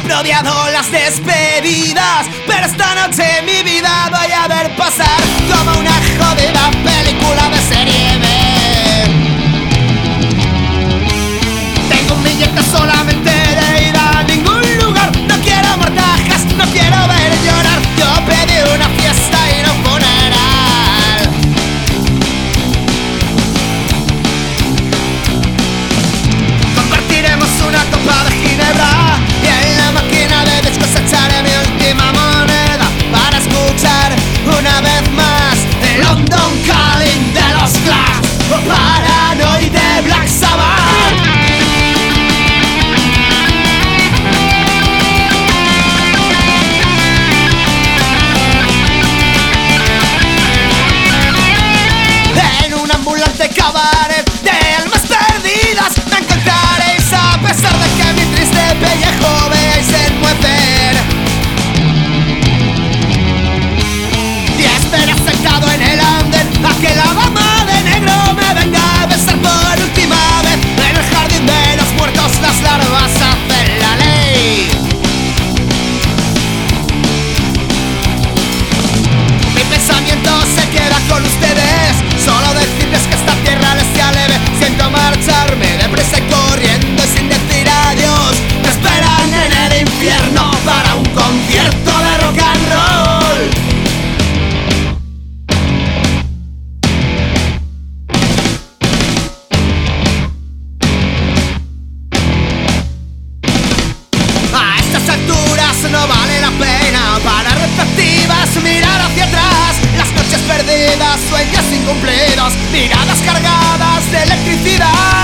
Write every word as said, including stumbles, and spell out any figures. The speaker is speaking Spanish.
odiado las despedidas, pero esta noche mi vida voy a ver pasar como una jodida película de serie B. Tengo un billete solamente de ir a ningún lugar. No quiero mortajas, no quiero ver llorar. Yo pedí una fiesta y no un funeral. Compartiremos una copa de ginebra y en la máquina de discos echaré mi última moneda para escuchar una vez más el London Calling de los Clash o Paranoid de Black Sabbath. En un ambulante cabaret de almas perdidas me encontraréis, a pesar de que mi triste pellejo veáis enmuecer. Y espera sentado en el andén a que la dama de negro me venga a besar por última vez. En el jardín de los muertos las larvas hacen la ley. Mi pensamiento se queda con ustedes, solo decirles que esta tierra les sea leve. Siento marcharme deprisa y corriendo y sin decir adiós. Me esperan en el infierno para un concierto de rock and roll. A estas alturas no vale la pena para retrospectivas mirar hacia atrás. Las noches perdidas, sueños incumplidos, miradas cargadas de electricidad.